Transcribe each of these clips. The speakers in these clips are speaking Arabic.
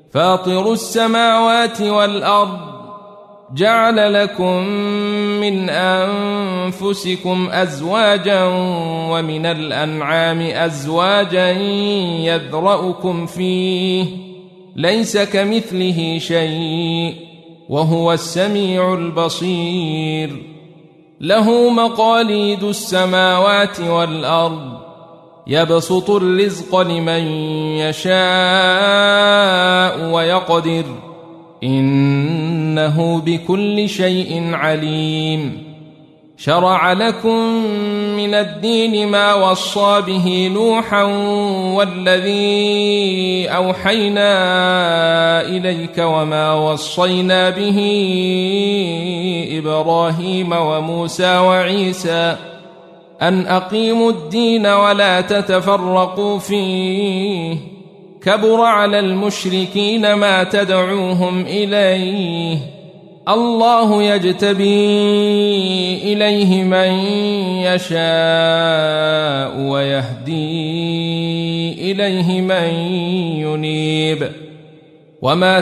فاطر السماوات والأرض جعل لكم من أنفسكم أزواجا ومن الأنعام أزواجا يذرأكم فيه ليس كمثله شيء وهو السميع البصير له مقاليد السماوات والأرض يبسط الرزق لمن يشاء ويقدر إنه بكل شيء عليم شرع لكم من الدين ما وصى به نوحا والذي أوحينا إليك وما وصينا به إبراهيم وموسى وعيسى أن أقيموا الدين ولا تتفرقوا فيه كبر على المشركين ما تدعوهم إليه الله يجتبي إليه من يشاء ويهدي إليه من ينيب وما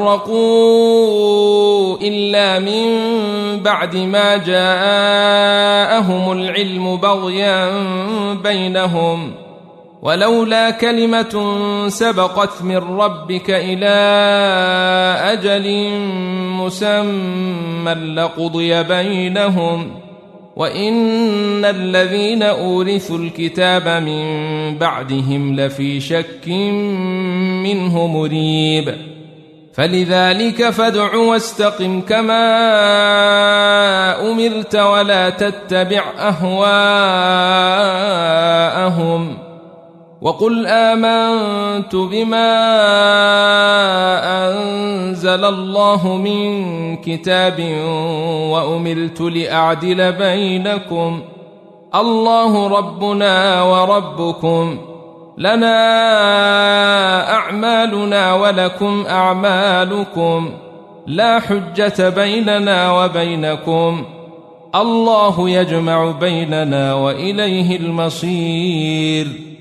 تفرقوا إلا من بعد ما جاءهم العلم بغيا بينهم ولولا كلمة سبقت من ربك إلى أجل مسمى لقضي بينهم وإن الذين أورثوا الكتاب من بعدهم لفي شك منه مريب فلذلك فادع واستقم كما أمرت ولا تتبع أهواءهم وقل آمنت بما أنزل الله من كتاب وأمرت لأعدل بينكم الله ربنا وربكم لنا أعمالنا ولكم أعمالكم لا حجة بيننا وبينكم الله يجمع بيننا وإليه المصير